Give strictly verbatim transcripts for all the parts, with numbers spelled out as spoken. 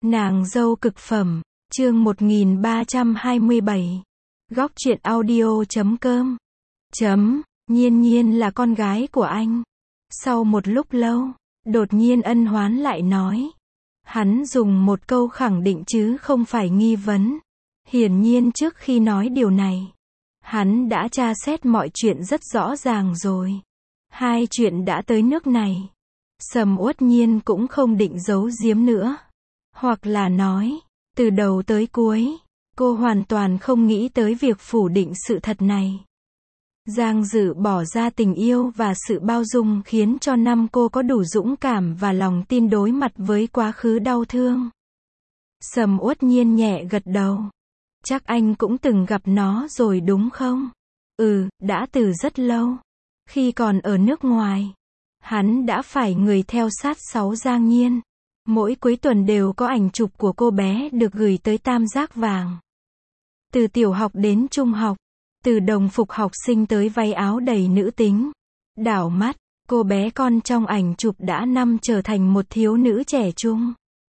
Nàng dâu cực phẩm, chương một nghìn ba trăm hai mươi bảy. Góc truyện audio chấm com. Chấm, Nhiên Nhiên là con gái của anh. Sau một lúc lâu, đột nhiên Ân Hoán lại nói. Hắn dùng một câu khẳng định chứ không phải nghi vấn. Hiển nhiên trước khi nói điều này, hắn đã tra xét mọi chuyện rất rõ ràng rồi. Hai chuyện đã tới nước này, Sầm Uất Nhiên cũng không định giấu giếm nữa. Hoặc là nói, từ đầu tới cuối, cô hoàn toàn không nghĩ tới việc phủ định sự thật này. Giang Dự bỏ ra tình yêu và sự bao dung khiến cho năm cô có đủ dũng cảm và lòng tin đối mặt với quá khứ đau thương. Sầm Uất Nhiên nhẹ gật đầu. Chắc anh cũng từng gặp nó rồi đúng không? Ừ, đã từ rất lâu. Khi còn ở nước ngoài, hắn đã phải người theo sát sáu Giang Nhiên. Mỗi cuối tuần đều có ảnh chụp của cô bé được gửi tới Tam Giác Vàng. Từ tiểu học đến trung học, từ đồng phục học sinh tới váy áo đầy nữ tính. Đảo mắt, cô bé con trong ảnh chụp đã năm trở thành một thiếu nữ trẻ trung.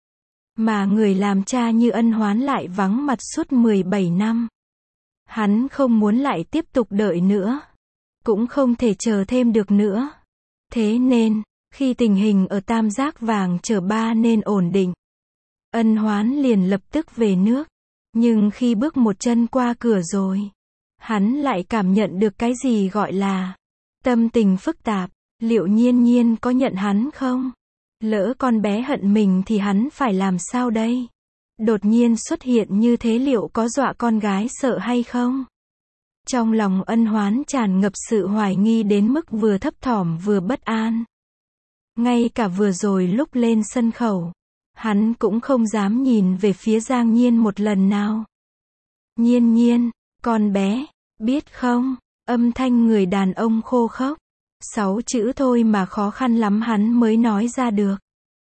Mà người làm cha như Ân Hoán lại vắng mặt suốt mười bảy năm. Hắn không muốn lại tiếp tục đợi nữa. Cũng không thể chờ thêm được nữa. Thế nên, khi tình hình ở Tam Giác Vàng trở ba nên ổn định, Ân Hoán liền lập tức về nước. Nhưng khi bước một chân qua cửa rồi, hắn lại cảm nhận được cái gì gọi là tâm tình phức tạp. Liệu Nhiên Nhiên có nhận hắn không? Lỡ con bé hận mình thì hắn phải làm sao đây? Đột nhiên xuất hiện như thế liệu có dọa con gái sợ hay không? Trong lòng Ân Hoán tràn ngập sự hoài nghi đến mức vừa thấp thỏm vừa bất an. Ngay cả vừa rồi lúc lên sân khấu, hắn cũng không dám nhìn về phía Giang Nhiên một lần nào. Nhiên Nhiên, con bé, biết không? Âm thanh người đàn ông khô khốc. Sáu chữ thôi mà khó khăn lắm hắn mới nói ra được.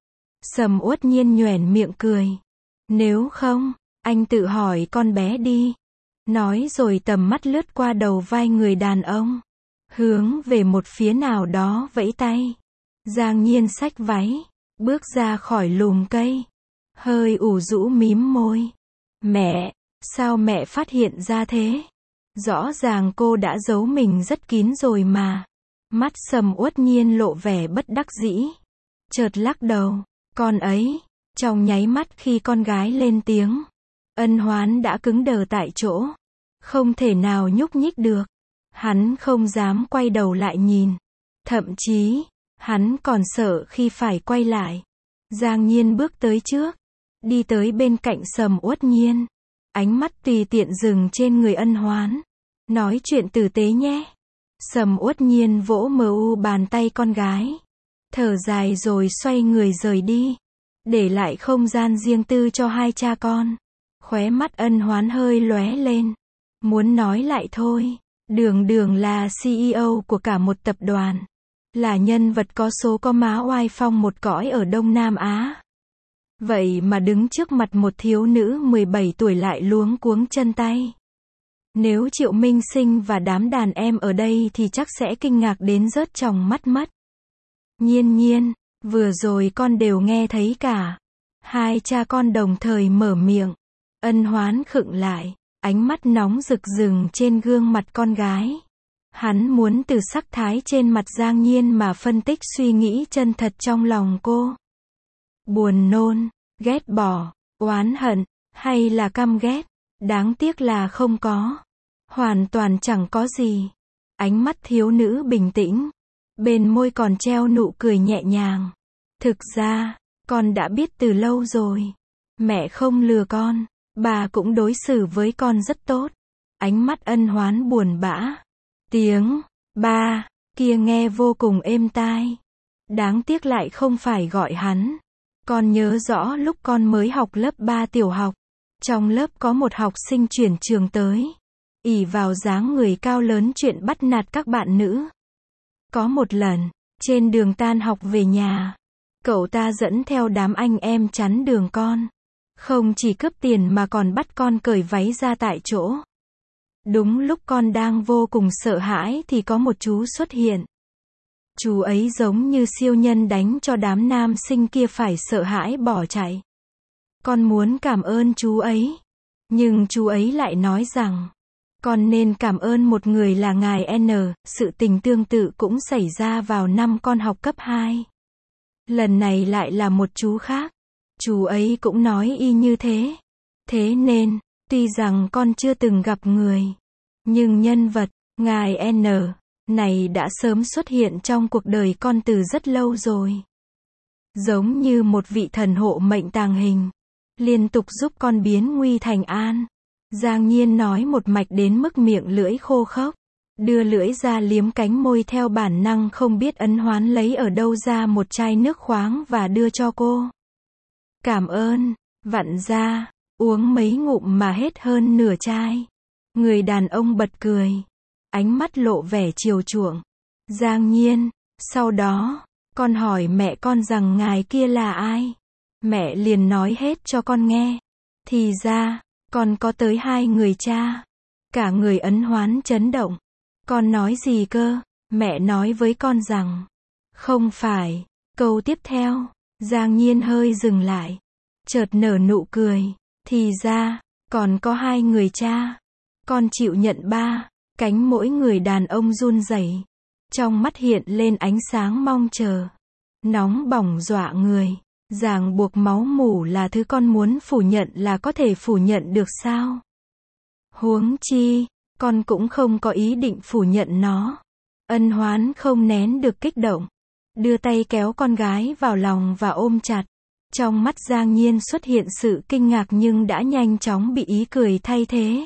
Sầm Uất Nhiên nhoẻn miệng cười. Nếu không, anh tự hỏi con bé đi. Nói rồi tầm mắt lướt qua đầu vai người đàn ông, hướng về một phía nào đó vẫy tay. Giang Nhiên xách váy, bước ra khỏi lùm cây, hơi ủ rũ mím môi. Mẹ, sao mẹ phát hiện ra thế? Rõ ràng cô đã giấu mình rất kín rồi mà. Mắt Sầm Uất Nhiên lộ vẻ bất đắc dĩ. Chợt lắc đầu, con ấy. Trong nháy mắt khi con gái lên tiếng, Ân Hoán đã cứng đờ tại chỗ. Không thể nào nhúc nhích được. Hắn không dám quay đầu lại nhìn. Thậm chí, hắn còn sợ khi phải quay lại. Giang Nhiên bước tới trước, đi tới bên cạnh Sầm Uất Nhiên. Ánh mắt tùy tiện dừng trên người Ân Hoán. Nói chuyện tử tế nhé. Sầm Uất Nhiên vỗ mờ u bàn tay con gái. Thở dài rồi xoay người rời đi. Để lại không gian riêng tư cho hai cha con. Khóe mắt Ân Hoán hơi lóe lên. Muốn nói lại thôi. Đường Đường là xê e ô của cả một tập đoàn. Là nhân vật có số có má oai phong một cõi ở Đông Nam Á. Vậy mà đứng trước mặt một thiếu nữ mười bảy tuổi lại luống cuống chân tay. Nếu Triệu Minh Sinh và đám đàn em ở đây thì chắc sẽ kinh ngạc đến rớt tròng mắt mất. Nhiên Nhiên, vừa rồi con đều nghe thấy cả. Hai cha con đồng thời mở miệng. Ân Hoán khựng lại, ánh mắt nóng rực rừng trên gương mặt con gái. Hắn muốn từ sắc thái trên mặt Giang Nhiên mà phân tích suy nghĩ chân thật trong lòng cô. Buồn nôn, ghét bỏ, oán hận, hay là căm ghét? Đáng tiếc là không có. Hoàn toàn chẳng có gì. Ánh mắt thiếu nữ bình tĩnh. Bên môi còn treo nụ cười nhẹ nhàng. Thực ra, con đã biết từ lâu rồi. Mẹ không lừa con. Bà cũng đối xử với con rất tốt. Ánh mắt Ân Hoán buồn bã. Tiếng ba kia nghe vô cùng êm tai. Đáng tiếc lại không phải gọi hắn. Con nhớ rõ lúc con mới học lớp ba tiểu học. Trong lớp có một học sinh chuyển trường tới. Ỷ vào dáng người cao lớn chuyện bắt nạt các bạn nữ. Có một lần, trên đường tan học về nhà, cậu ta dẫn theo đám anh em chắn đường con. Không chỉ cướp tiền mà còn bắt con cởi váy ra tại chỗ. Đúng lúc con đang vô cùng sợ hãi thì có một chú xuất hiện. Chú ấy giống như siêu nhân đánh cho đám nam sinh kia phải sợ hãi bỏ chạy. Con muốn cảm ơn chú ấy. Nhưng chú ấy lại nói rằng, con nên cảm ơn một người là ngài N. Sự tình tương tự cũng xảy ra vào năm con học cấp hai. Lần này lại là một chú khác. Chú ấy cũng nói y như thế. Thế nên, tuy rằng con chưa từng gặp người, nhưng nhân vật, ngài N. này đã sớm xuất hiện trong cuộc đời con từ rất lâu rồi. Giống như một vị thần hộ mệnh tàng hình, liên tục giúp con biến nguy thành an. Giang Nhiên nói một mạch đến mức miệng lưỡi khô khốc, đưa lưỡi ra liếm cánh môi theo bản năng không biết Ân Hoán lấy ở đâu ra một chai nước khoáng và đưa cho cô. Cảm ơn, vặn ra, uống mấy ngụm mà hết hơn nửa chai. Người đàn ông bật cười, ánh mắt lộ vẻ chiều chuộng. Giang Nhiên, sau đó, con hỏi mẹ con rằng ngài kia là ai. Mẹ liền nói hết cho con nghe. Thì ra, con có tới hai người cha. Cả người Ân Hoán chấn động. Con nói gì cơ? Mẹ nói với con rằng, không phải. Câu tiếp theo, Giang Nhiên hơi dừng lại, chợt nở nụ cười. Thì ra, còn có hai người cha. Con chịu nhận ba. Cánh mỗi người đàn ông run rẩy, trong mắt hiện lên ánh sáng mong chờ. Nóng bỏng dọa người. Ràng buộc máu mủ là thứ con muốn phủ nhận là có thể phủ nhận được sao? Huống chi, con cũng không có ý định phủ nhận nó. Ân Hoán không nén được kích động, đưa tay kéo con gái vào lòng và ôm chặt. Trong mắt Giang Nhiên xuất hiện sự kinh ngạc nhưng đã nhanh chóng bị ý cười thay thế.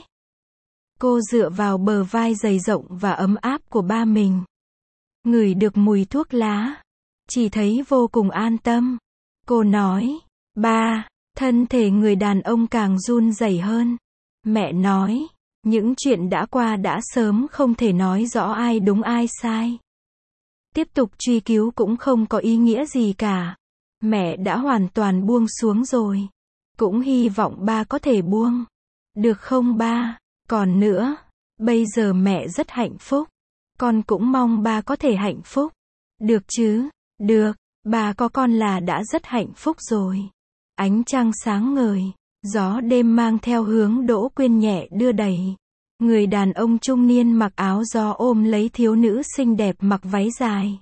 Cô dựa vào bờ vai dày rộng và ấm áp của ba mình, ngửi được mùi thuốc lá, chỉ thấy vô cùng an tâm. Cô nói, ba, thân thể người đàn ông càng run rẩy hơn. Mẹ nói, những chuyện đã qua đã sớm không thể nói rõ ai đúng ai sai. Tiếp tục truy cứu cũng không có ý nghĩa gì cả. Mẹ đã hoàn toàn buông xuống rồi. Cũng hy vọng ba có thể buông. Được không ba? Còn nữa, bây giờ mẹ rất hạnh phúc. Con cũng mong ba có thể hạnh phúc. Được chứ? Được. Bà có con là đã rất hạnh phúc rồi. Ánh trăng sáng ngời, gió đêm mang theo hướng Đỗ Quyên nhẹ đưa đẩy. Người đàn ông trung niên mặc áo gió ôm lấy thiếu nữ xinh đẹp mặc váy dài.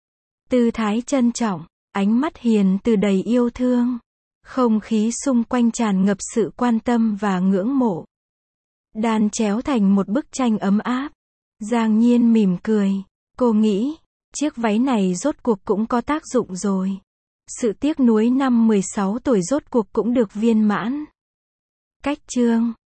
Tư thái trân trọng, ánh mắt hiền từ đầy yêu thương. Không khí xung quanh tràn ngập sự quan tâm và ngưỡng mộ. Đan chéo thành một bức tranh ấm áp. Giang Nhiên mỉm cười, cô nghĩ, chiếc váy này rốt cuộc cũng có tác dụng rồi. Sự tiếc nuối năm mười sáu tuổi rốt cuộc cũng được viên mãn. Cách chương